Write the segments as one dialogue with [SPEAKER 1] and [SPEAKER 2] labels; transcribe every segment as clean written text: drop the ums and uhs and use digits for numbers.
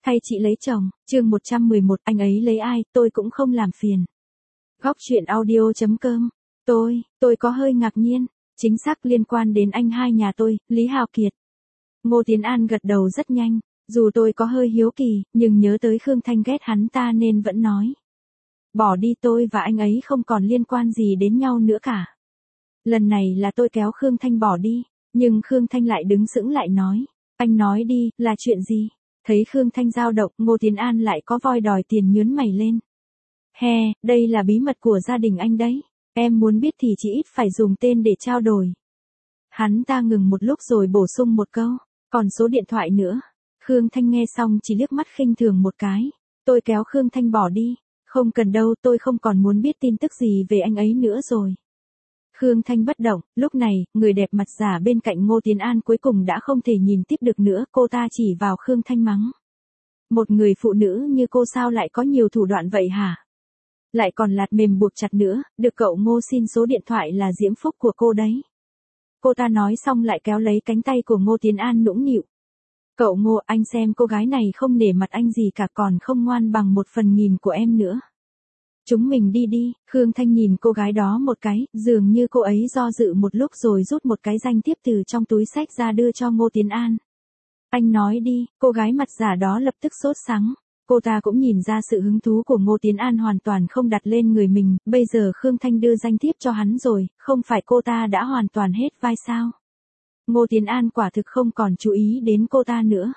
[SPEAKER 1] Thay chị lấy chồng, chương 111, anh ấy lấy ai, tôi cũng không làm phiền. Góc chuyện audio.com. Tôi có hơi ngạc nhiên, chính xác liên quan đến anh hai nhà tôi, Lý Hào Kiệt. Ngô Tiến An gật đầu rất nhanh, dù tôi có hơi hiếu kỳ, nhưng nhớ tới Khương Thanh ghét hắn ta nên vẫn nói. Bỏ đi, tôi và anh ấy không còn liên quan gì đến nhau nữa cả. Lần này là tôi kéo Khương Thanh bỏ đi, nhưng Khương Thanh lại đứng sững lại nói. Anh nói đi, là chuyện gì? Thấy Khương Thanh dao động, Ngô Tiến An lại có voi đòi tiền nhướn mày lên. Đây là bí mật của gia đình anh đấy. Em muốn biết thì chỉ ít phải dùng tên để trao đổi. Hắn ta ngừng một lúc rồi bổ sung một câu. Còn số điện thoại nữa. Khương Thanh nghe xong chỉ liếc mắt khinh thường một cái. Tôi kéo Khương Thanh bỏ đi. Không cần đâu, tôi không còn muốn biết tin tức gì về anh ấy nữa rồi. Khương Thanh bất động, lúc này, người đẹp mặt giả bên cạnh Ngô Tiến An cuối cùng đã không thể nhìn tiếp được nữa, cô ta chỉ vào Khương Thanh mắng. Một người phụ nữ như cô sao lại có nhiều thủ đoạn vậy hả? Lại còn lạt mềm buộc chặt nữa, được cậu Ngô xin số điện thoại là diễm phúc của cô đấy. Cô ta nói xong lại kéo lấy cánh tay của Ngô Tiến An nũng nịu. Cậu Ngô, anh xem cô gái này không nể mặt anh gì cả, còn không ngoan bằng 1/1000 của em nữa. Chúng mình đi đi. Khương Thanh nhìn cô gái đó một cái, dường như cô ấy do dự một lúc rồi rút một cái danh thiếp từ trong túi xách ra đưa cho Ngô Tiến An. Anh nói đi, cô gái mặt giả đó lập tức sốt sắng. Cô ta cũng nhìn ra sự hứng thú của Ngô Tiến An hoàn toàn không đặt lên người mình, bây giờ Khương Thanh đưa danh thiếp cho hắn rồi, không phải cô ta đã hoàn toàn hết vai sao? Ngô Tiến An quả thực không còn chú ý đến cô ta nữa.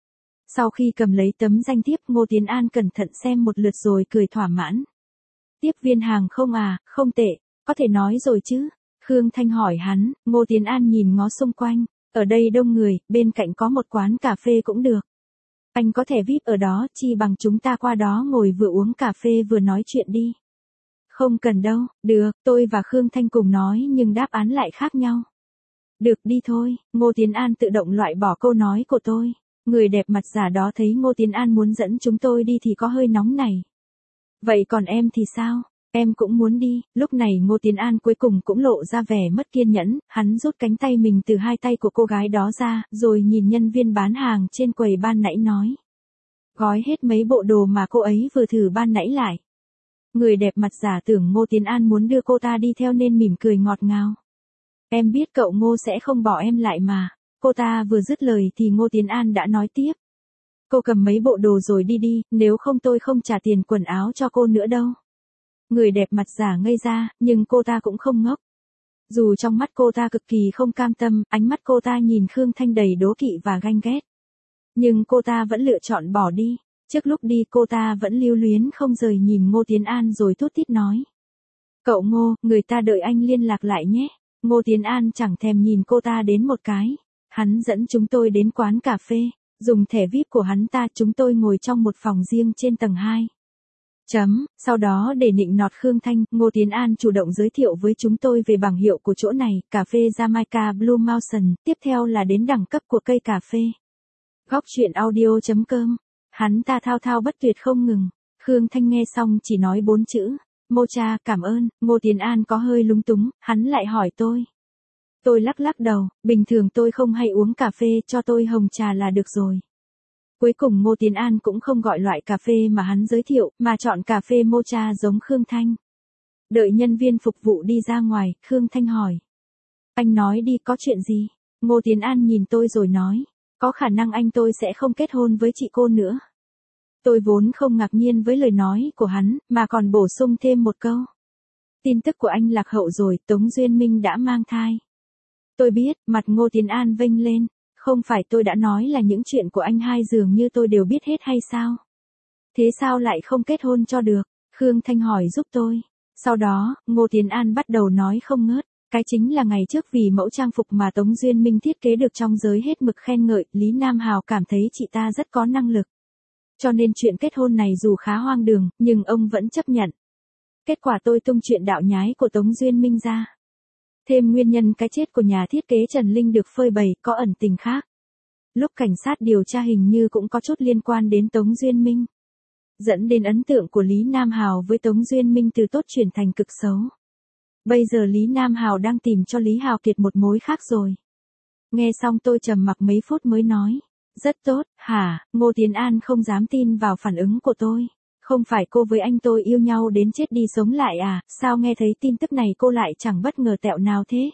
[SPEAKER 1] Sau khi cầm lấy tấm danh thiếp, Ngô Tiến An cẩn thận xem một lượt rồi cười thỏa mãn. Tiếp viên hàng không à, không tệ, có thể nói rồi chứ? Khương Thanh hỏi hắn. Ngô Tiến An nhìn ngó xung quanh, ở đây đông người, bên cạnh có một quán cà phê cũng được. Anh có thẻ VIP ở đó, chi bằng chúng ta qua đó ngồi vừa uống cà phê vừa nói chuyện đi. Không cần đâu, được, tôi và Khương Thanh cùng nói nhưng đáp án lại khác nhau. Được đi thôi, Ngô Tiến An tự động loại bỏ câu nói của tôi. Người đẹp mặt giả đó thấy Ngô Tiến An muốn dẫn chúng tôi đi thì có hơi nóng này. Vậy còn em thì sao? Em cũng muốn đi. Lúc này Ngô Tiến An cuối cùng cũng lộ ra vẻ mất kiên nhẫn, hắn rút cánh tay mình từ hai tay của cô gái đó ra, rồi nhìn nhân viên bán hàng trên quầy ban nãy nói. Gói hết mấy bộ đồ mà cô ấy vừa thử ban nãy lại. Người đẹp mặt giả tưởng Ngô Tiến An muốn đưa cô ta đi theo nên mỉm cười ngọt ngào. Em biết cậu Ngô sẽ không bỏ em lại mà. Cô ta vừa dứt lời thì Ngô Tiến An đã nói tiếp. Cô cầm mấy bộ đồ rồi đi đi, nếu không tôi không trả tiền quần áo cho cô nữa đâu. Người đẹp mặt giả ngây ra, nhưng cô ta cũng không ngốc. Dù trong mắt cô ta cực kỳ không cam tâm, ánh mắt cô ta nhìn Khương Thanh đầy đố kỵ và ganh ghét. Nhưng cô ta vẫn lựa chọn bỏ đi. Trước lúc đi cô ta vẫn lưu luyến không rời nhìn Ngô Tiến An rồi thút thít nói. Cậu Ngô, người ta đợi anh liên lạc lại nhé. Ngô Tiến An chẳng thèm nhìn cô ta đến một cái. Hắn dẫn chúng tôi đến quán cà phê. Dùng thẻ VIP của hắn ta, chúng tôi ngồi trong một phòng riêng trên tầng 2. Sau đó để nịnh nọt Khương Thanh, Ngô Tiến An chủ động giới thiệu với chúng tôi về bảng hiệu của chỗ này, cà phê Jamaica Blue Mountain, tiếp theo là đến đẳng cấp của cây cà phê. Góc chuyện audio.com. Hắn ta thao thao bất tuyệt không ngừng. Khương Thanh nghe xong chỉ nói 4 chữ. Mocha, cảm ơn. Ngô Tiến An có hơi lúng túng, hắn lại hỏi tôi. Tôi lắc lắc đầu, bình thường tôi không hay uống cà phê, cho tôi hồng trà là được rồi. Cuối cùng Ngô Tiến An cũng không gọi loại cà phê mà hắn giới thiệu, mà chọn cà phê mocha giống Khương Thanh. Đợi nhân viên phục vụ đi ra ngoài, Khương Thanh hỏi. Anh nói đi, có chuyện gì? Ngô Tiến An nhìn tôi rồi nói. Có khả năng anh tôi sẽ không kết hôn với chị cô nữa. Tôi vốn không ngạc nhiên với lời nói của hắn, mà còn bổ sung thêm một câu. Tin tức của anh lạc hậu rồi, Tống Duyên Minh đã mang thai. Tôi biết, mặt Ngô Tiến An vênh lên. Không phải tôi đã nói là những chuyện của anh hai dường như tôi đều biết hết hay sao? Thế sao lại không kết hôn cho được? Khương Thanh hỏi giúp tôi. Sau đó, Ngô Tiến An bắt đầu nói không ngớt. Cái chính là ngày trước vì mẫu trang phục mà Tống Duyên Minh thiết kế được trong giới hết mực khen ngợi, Lý Nam Hào cảm thấy chị ta rất có năng lực. Cho nên chuyện kết hôn này dù khá hoang đường, nhưng ông vẫn chấp nhận. Kết quả tôi tung chuyện đạo nhái của Tống Duyên Minh ra. Thêm nguyên nhân cái chết của nhà thiết kế Trần Linh được phơi bày, có ẩn tình khác. Lúc cảnh sát điều tra hình như cũng có chút liên quan đến Tống Duyên Minh. Dẫn đến ấn tượng của Lý Nam Hào với Tống Duyên Minh từ tốt chuyển thành cực xấu. Bây giờ Lý Nam Hào đang tìm cho Lý Hào Kiệt một mối khác rồi. Nghe xong tôi trầm mặc mấy phút mới nói. Rất tốt, hả? Ngô Tiến An không dám tin vào phản ứng của tôi. Không phải cô với anh tôi yêu nhau đến chết đi sống lại à, sao nghe thấy tin tức này cô lại chẳng bất ngờ tẹo nào thế?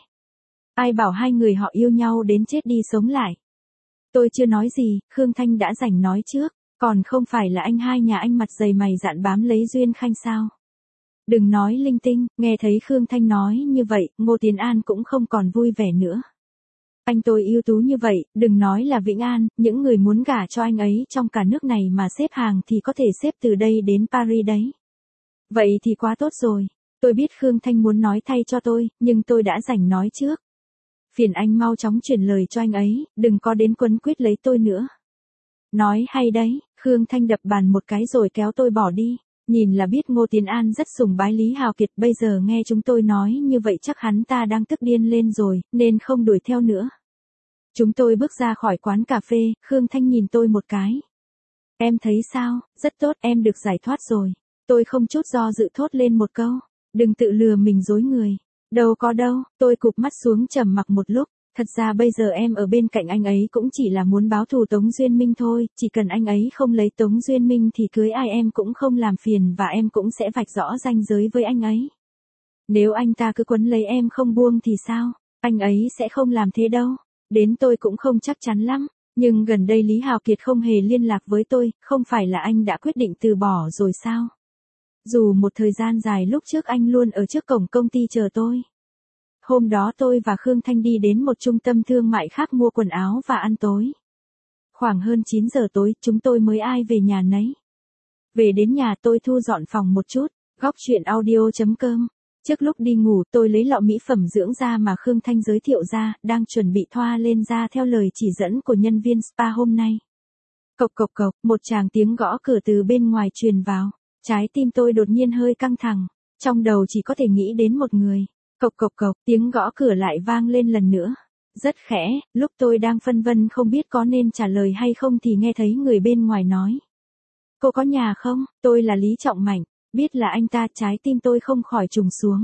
[SPEAKER 1] Ai bảo hai người họ yêu nhau đến chết đi sống lại? Tôi chưa nói gì, Khương Thanh đã rảnh nói trước, còn không phải là anh hai nhà anh mặt dày mày dạn bám lấy Duyên Khanh sao? Đừng nói linh tinh, nghe thấy Khương Thanh nói như vậy, Ngô Tiến An cũng không còn vui vẻ nữa. Anh tôi ưu tú như vậy, đừng nói là Vĩnh An, những người muốn gả cho anh ấy trong cả nước này mà xếp hàng thì có thể xếp từ đây đến Paris đấy. Vậy thì quá tốt rồi, tôi biết Khương Thanh muốn nói thay cho tôi, nhưng tôi đã rảnh nói trước. Phiền anh mau chóng chuyển lời cho anh ấy, đừng có đến quấn quýt lấy tôi nữa. Nói hay đấy, Khương Thanh đập bàn một cái rồi kéo tôi bỏ đi. Nhìn là biết Ngô Tiến An rất sùng bái Lý Hào Kiệt, bây giờ nghe chúng tôi nói như vậy chắc hắn ta đang tức điên lên rồi, nên không đuổi theo nữa. Chúng tôi bước ra khỏi quán cà phê, Khương Thanh nhìn tôi một cái. Em thấy sao, rất tốt, em được giải thoát rồi. Tôi không chút do dự thốt lên một câu, đừng tự lừa mình dối người. Đâu có đâu, tôi cụp mắt xuống trầm mặc một lúc. Thật ra bây giờ em ở bên cạnh anh ấy cũng chỉ là muốn báo thù Tống Duyên Minh thôi, chỉ cần anh ấy không lấy Tống Duyên Minh thì cưới ai em cũng không làm phiền và em cũng sẽ vạch rõ ranh giới với anh ấy. Nếu anh ta cứ quấn lấy em không buông thì sao, anh ấy sẽ không làm thế đâu. Đến tôi cũng không chắc chắn lắm, nhưng gần đây Lý Hào Kiệt không hề liên lạc với tôi, không phải là anh đã quyết định từ bỏ rồi sao? Dù một thời gian dài lúc trước anh luôn ở trước cổng công ty chờ tôi. Hôm đó tôi và Khương Thanh đi đến một trung tâm thương mại khác mua quần áo và ăn tối. Khoảng hơn 9 giờ tối, chúng tôi mới ai về nhà nấy. Về đến nhà tôi thu dọn phòng một chút, góc chuyện audio.com. Trước lúc đi ngủ tôi lấy lọ mỹ phẩm dưỡng da mà Khương Thanh giới thiệu ra, đang chuẩn bị thoa lên da theo lời chỉ dẫn của nhân viên spa hôm nay. Cộc cộc cộc, một tràng tiếng gõ cửa từ bên ngoài truyền vào. Trái tim tôi đột nhiên hơi căng thẳng, trong đầu chỉ có thể nghĩ đến một người. Cộc cộc cộc, tiếng gõ cửa lại vang lên lần nữa. Rất khẽ, lúc tôi đang phân vân không biết có nên trả lời hay không thì nghe thấy người bên ngoài nói. Cô có nhà không? Tôi là Lý Trọng Mạnh, biết là anh ta, trái tim tôi không khỏi trùng xuống.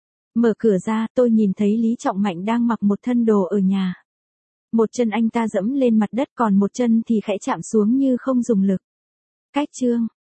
[SPEAKER 1] Mở cửa ra, tôi nhìn thấy Lý Trọng Mạnh đang mặc một thân đồ ở nhà. Một chân anh ta dẫm lên mặt đất còn một chân thì khẽ chạm xuống như không dùng lực. Cách chương